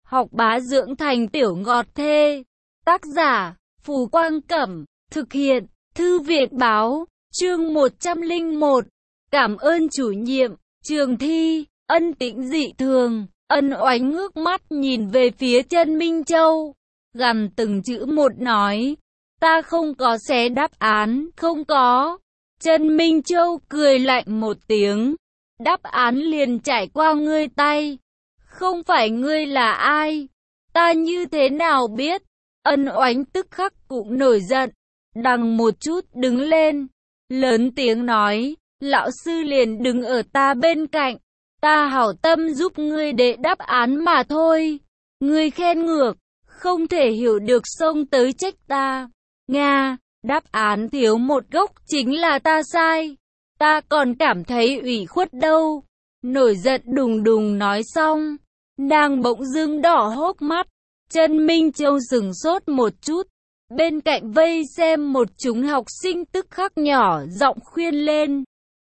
Học bá dưỡng thành tiểu ngọt thê. Tác giả, Phù Quang Cẩm. Thực hiện, Thư viện Báo. Chương 101. Cảm ơn chủ nhiệm. Trường thi, Ân Tĩnh dị thường. Ân Oánh ngước mắt nhìn về phía Trân Minh Châu. Gằn từng chữ một nói. Ta không có xé đáp án, không có. Trân Minh Châu cười lạnh một tiếng. Đáp án liền trải qua ngươi tay. Không phải ngươi là ai? Ta như thế nào biết? Ân Oánh tức khắc cũng nổi giận. Đằng một chút đứng lên. Lớn tiếng nói. Lão sư liền đứng ở ta bên cạnh. Ta hảo tâm giúp ngươi để đáp án mà thôi. Ngươi khen ngược. Không thể hiểu được xông tới trách ta. Nga, đáp án thiếu một gốc chính là ta sai. Ta còn cảm thấy ủy khuất đâu. Nổi giận đùng đùng nói xong. Nàng bỗng dưng đỏ hốc mắt. Trân Minh Châu sửng sốt một chút. Bên cạnh vây xem một chúng học sinh tức khắc nhỏ giọng khuyên lên.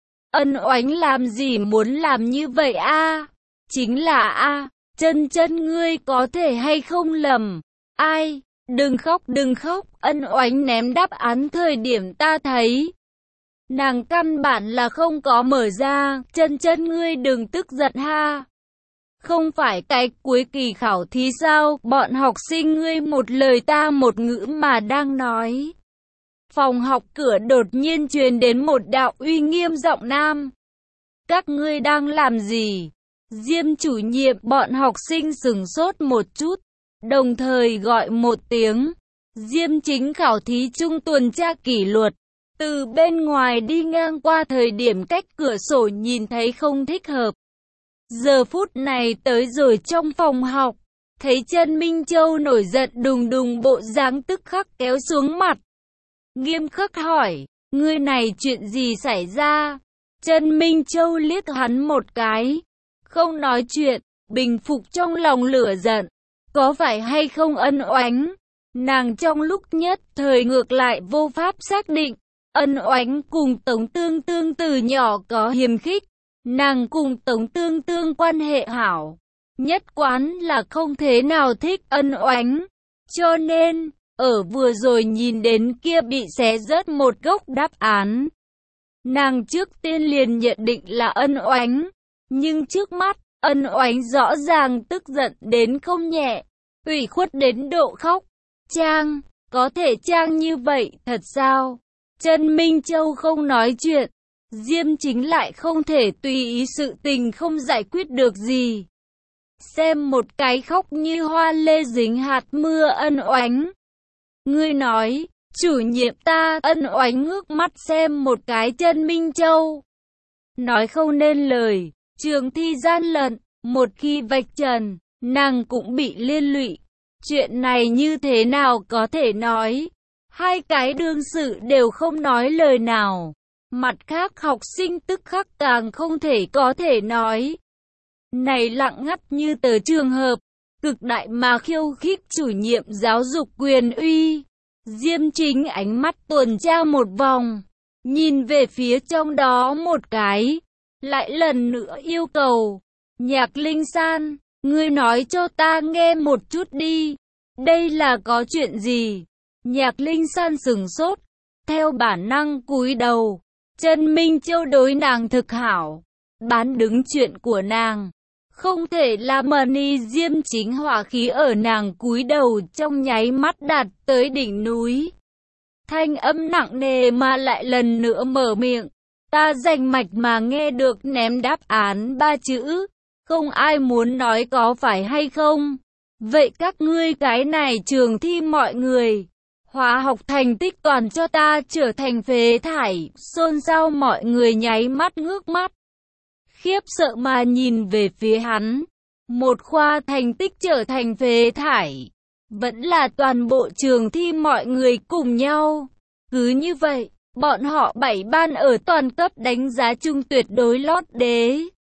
Ân Oánh làm gì muốn làm như vậy a? Chính là a, Chân ngươi có thể hay không lầm. Ai? Đừng khóc đừng khóc. Ân Oánh ném đáp án thời điểm ta thấy. Nàng căn bản là không có mở ra. Chân ngươi đừng tức giận ha. Không phải cái cuối kỳ khảo thí sao? Bọn học sinh ngươi một lời ta một ngữ mà đang nói. Phòng học cửa đột nhiên truyền đến một đạo uy nghiêm giọng nam. Các ngươi đang làm gì? Diêm chủ nhiệm. Bọn học sinh sửng sốt một chút, đồng thời gọi một tiếng. Diêm chính khảo thí trung tuần tra kỷ luật. Từ bên ngoài đi ngang qua thời điểm cách cửa sổ nhìn thấy không thích hợp. Giờ phút này tới rồi trong phòng học. Thấy Trân Minh Châu nổi giận đùng đùng bộ dáng tức khắc kéo xuống mặt. Nghiêm khắc hỏi, ngươi này chuyện gì xảy ra? Trân Minh Châu liếc hắn một cái. Không nói chuyện, bình phục trong lòng lửa giận. Có phải hay không Ân Oánh? Nàng trong lúc nhất thời ngược lại vô pháp xác định. Ân Oánh cùng Tống Tương Tương từ nhỏ có hiềm khích. Nàng cùng Tống Tương Tương quan hệ hảo. Nhất quán là không thế nào thích Ân Oánh. Cho nên, ở vừa rồi nhìn đến kia bị xé rớt một gốc đáp án. Nàng trước tiên liền nhận định là Ân Oánh. Nhưng trước mắt, Ân Oánh rõ ràng tức giận đến không nhẹ. Ủy khuất đến độ khóc. Trang, có thể Trang như vậy thật sao? Trân Minh Châu không nói chuyện. Diêm chính lại không thể tùy ý sự tình không giải quyết được gì. Xem một cái khóc như hoa lê dính hạt mưa Ân Oánh. Ngươi nói, chủ nhiệm ta. Ân Oánh ngước mắt xem một cái Trân Minh Châu. Nói không nên lời, trường thi gian lận, một khi vạch trần, nàng cũng bị liên lụy. Chuyện này như thế nào có thể nói? Hai cái đương sự đều không nói lời nào. Mặt khác học sinh tức khắc càng không thể có thể nói. Này lặng ngắt như tờ trường hợp, cực đại mà khiêu khích chủ nhiệm giáo dục quyền uy. Diêm chính ánh mắt tuần tra một vòng, nhìn về phía trong đó một cái, lại lần nữa yêu cầu. Nhạc Linh San, ngươi nói cho ta nghe một chút đi, đây là có chuyện gì? Nhạc Linh San sửng sốt, theo bản năng cúi đầu. Trân Minh Châu đối nàng thực hảo, bán đứng chuyện của nàng. Không thể làm mani. Diêm chính hỏa khí ở nàng cúi đầu trong nháy mắt đạt tới đỉnh núi. Thanh âm nặng nề mà lại lần nữa mở miệng. Ta rành mạch mà nghe được ném đáp án 3 chữ. Không ai muốn nói có phải hay không. Vậy các ngươi cái này trường thi mọi người. Hóa học thành tích toàn cho ta trở thành phế thải. Xôn xao mọi người nháy mắt ngước mắt. Khiếp sợ mà nhìn về phía hắn. Một khoa thành tích trở thành phế thải. Vẫn là toàn bộ trường thi mọi người cùng nhau. Cứ như vậy, bọn họ 7 ban ở toàn cấp đánh giá chung tuyệt đối lót đế.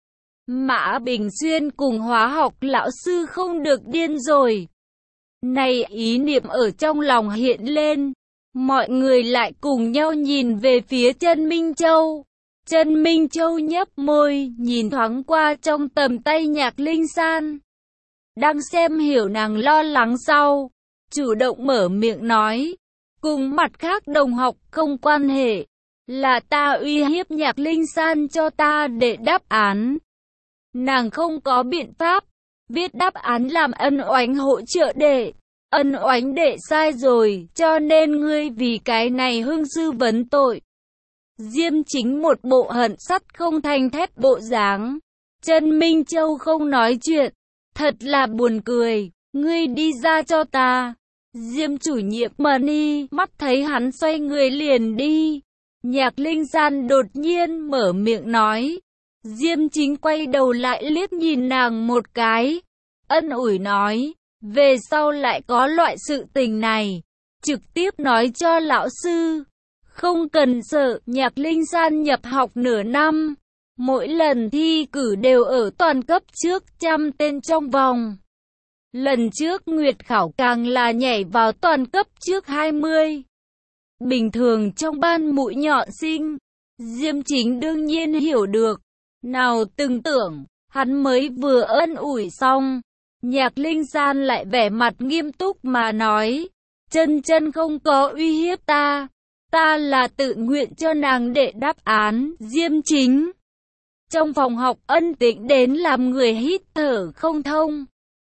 Mã Bình Xuyên cùng hóa học lão sư không được điên rồi. Này ý niệm ở trong lòng hiện lên. Mọi người lại cùng nhau nhìn về phía Trân Minh Châu. Trân Minh Châu nhấp môi, nhìn thoáng qua trong tầm tay Nhạc Linh San. đang xem hiểu nàng lo lắng sau, chủ động mở miệng nói, cùng mặt khác đồng học không quan hệ, là ta uy hiếp Nhạc Linh San cho ta để đáp án. Nàng không có biện pháp, viết đáp án làm Ân Oánh hỗ trợ đệ. Ân Oánh đệ sai rồi, cho nên ngươi vì cái này hương sư vấn tội. Diêm Chính một bộ hận sắt không thành thép bộ dáng. Trần Minh Châu không nói chuyện, thật là buồn cười, ngươi đi ra cho ta. Diêm chủ nhiệm Money mắt thấy hắn xoay người liền đi. Nhạc Linh San đột nhiên mở miệng nói. Diêm Chính quay đầu lại liếc nhìn nàng một cái, ân ủi nói, về sau lại có loại sự tình này, trực tiếp nói cho lão sư, không cần sợ. Nhạc Linh San nhập học nửa năm, mỗi lần thi cử đều ở toàn cấp trước 100 tên trong vòng. Lần trước Nguyệt Khảo càng là nhảy vào toàn cấp trước 20. Bình thường trong ban mũi nhọn sinh, Diêm Chính đương nhiên hiểu được. Nào từng tưởng, hắn mới vừa ân ủi xong, Nhạc Linh San lại vẻ mặt nghiêm túc mà nói, chân chân không có uy hiếp ta, ta là tự nguyện cho nàng để đáp án. Diêm Chính trong phòng học ân tĩnh đến làm người hít thở không thông.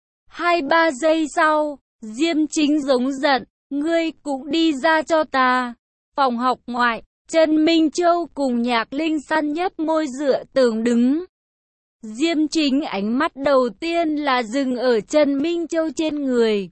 2-3 giây sau, Diêm Chính giống giận, ngươi cũng đi ra cho ta. Phòng học ngoại, Trần Minh Châu cùng Nhạc Linh San nhấp môi dựa tường đứng. Diêm Chính ánh mắt đầu tiên là dừng ở Trần Minh Châu trên người,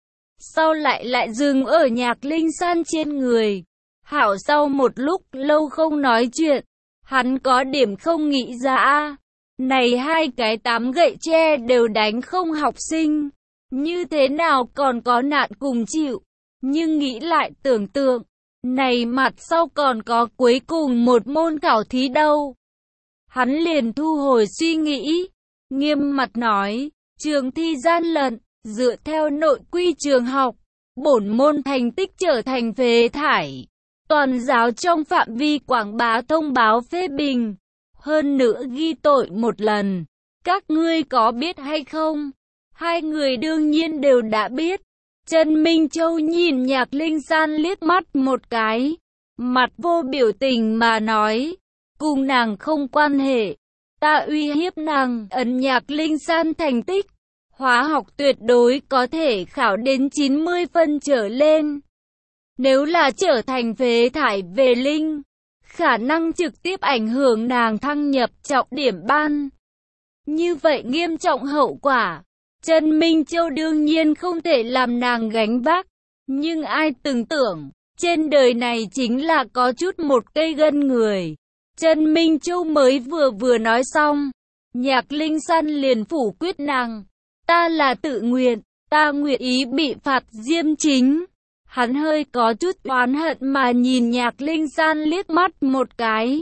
sau lại dừng ở Nhạc Linh San trên người. Hảo sau một lúc lâu không nói chuyện, hắn có điểm không nghĩ ra. Này hai cái 8 gậy tre đều đánh không học sinh, như thế nào còn có nạn cùng chịu. Nhưng nghĩ lại tưởng tượng, này mặt sau còn có cuối cùng một môn khảo thí đâu. Hắn liền thu hồi suy nghĩ, nghiêm mặt nói, trường thi gian lận, dựa theo nội quy trường học, bổn môn thành tích trở thành phế thải. Toàn giáo trong phạm vi quảng bá thông báo phê bình, hơn nữa ghi tội một lần. Các ngươi có biết hay không? Hai người đương nhiên đều đã biết. Trần Minh Châu nhìn Nhạc Linh San liếc mắt một cái, mặt vô biểu tình mà nói, cùng nàng không quan hệ, ta uy hiếp nàng. Ấn Nhạc Linh San thành tích, hóa học tuyệt đối có thể khảo đến 90 phân trở lên. Nếu là trở thành phế thải về linh, khả năng trực tiếp ảnh hưởng nàng thăng nhập trọng điểm ban. Như vậy nghiêm trọng hậu quả, Trần Minh Châu đương nhiên không thể làm nàng gánh vác. Nhưng ai từng tưởng, trên đời này chính là có chút một cây gân người. Trần Minh Châu mới vừa nói xong, Nhạc Linh San liền phủ quyết nàng. Ta là tự nguyện, ta nguyện ý bị phạt. Diêm Chính hắn hơi có chút oán hận mà nhìn Nhạc Linh San liếc mắt một cái.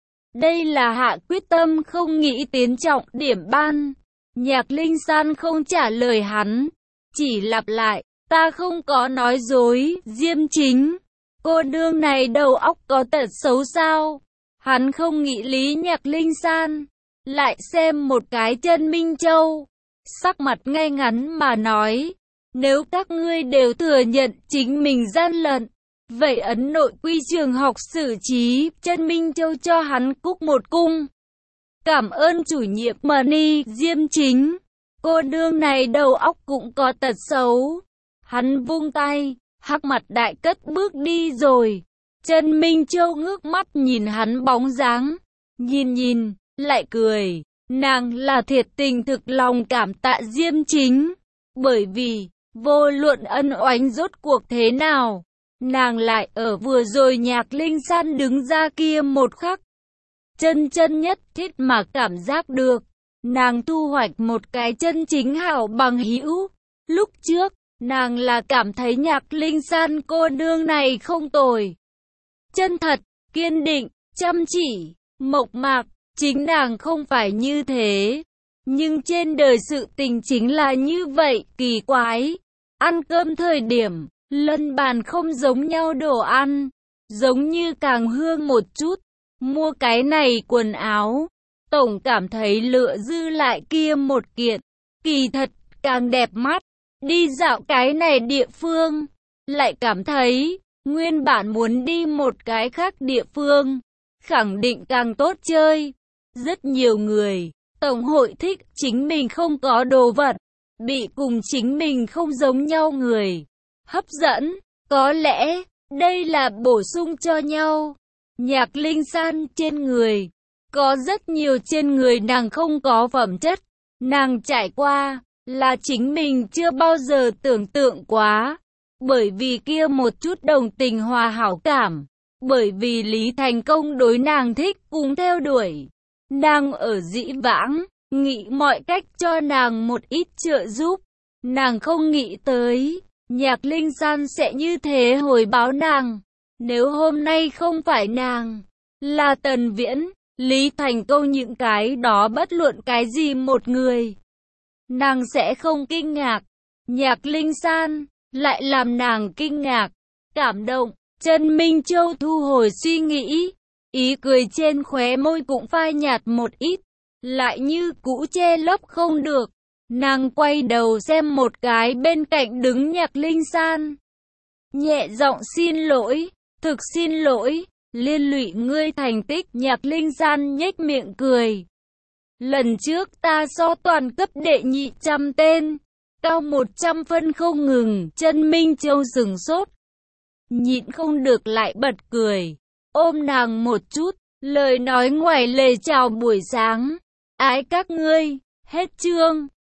Đây là hạ quyết tâm không nghĩ tiến trọng điểm ban. Nhạc Linh San không trả lời hắn, chỉ lặp lại, ta không có nói dối. Diêm Chính, cô nương này đầu óc có tật xấu sao? Hắn không nghĩ lý Nhạc Linh San, lại xem một cái Trần Minh Châu, sắc mặt ngay ngắn mà nói, nếu các ngươi đều thừa nhận chính mình gian lận, vậy ấn nội quy trường học xử trí. Trần Minh Châu cho hắn cúc một cung. Cảm ơn chủ nhiệm Money. Diêm Chính, cô nương này đầu óc cũng có tật xấu. Hắn vung tay, hắc mặt đại cất bước đi rồi. Trần Minh Châu ngước mắt nhìn hắn bóng dáng, nhìn, lại cười. Nàng là thiệt tình thực lòng cảm tạ Diêm Chính, bởi vì, vô luận ân oánh rốt cuộc thế nào, nàng lại ở vừa rồi Nhạc Linh San đứng ra kia một khắc. Chân nhất thiết mà cảm giác được, nàng thu hoạch một cái chân chính hảo bằng hữu. Lúc trước, nàng là cảm thấy Nhạc Linh San cô nương này không tồi. Chân thật, kiên định, chăm chỉ, mộc mạc, chính nàng không phải như thế. Nhưng trên đời sự tình chính là như vậy, kỳ quái. Ăn cơm thời điểm, lân bàn không giống nhau đồ ăn, giống như càng hương một chút. Mua cái này quần áo, tổng cảm thấy lựa dư lại kia một kiện. Kỳ thật, càng đẹp mắt. Đi dạo cái này địa phương, lại cảm thấy, nguyên bản muốn đi một cái khác địa phương, khẳng định càng tốt chơi. Rất nhiều người, tổng hội thích chính mình không có đồ vật, bị cùng chính mình không giống nhau người hấp dẫn. Có lẽ, đây là bổ sung cho nhau. Nhạc Linh San trên người, có rất nhiều trên người nàng không có phẩm chất. Nàng trải qua, là chính mình chưa bao giờ tưởng tượng quá. Bởi vì kia một chút đồng tình hòa hảo cảm. Bởi vì Lý Thành Công đối nàng thích cùng theo đuổi. Nàng ở dĩ vãng, nghĩ mọi cách cho nàng một ít trợ giúp. Nàng không nghĩ tới, Nhạc Linh San sẽ như thế hồi báo nàng. Nếu hôm nay không phải nàng, là Tần Viễn, Lý Thành Công những cái đó bất luận cái gì một người, nàng sẽ không kinh ngạc. Nhạc Linh San lại làm nàng kinh ngạc, cảm động. Trần Minh Châu thu hồi suy nghĩ, ý cười trên khóe môi cũng phai nhạt một ít, lại như cũ che lấp không được. Nàng quay đầu xem một cái bên cạnh đứng Nhạc Linh San, nhẹ giọng xin lỗi, thực xin lỗi, liên lụy ngươi thành tích. Nhạc Linh San nhếch miệng cười. Lần trước ta so toàn cấp đệ nhị trăm tên, cao 100 phân không ngừng. Trần Minh Châu sửng sốt, nhịn không được lại bật cười, ôm nàng một chút, lời nói ngoài lề chào buổi sáng. Ái các ngươi, hết chương.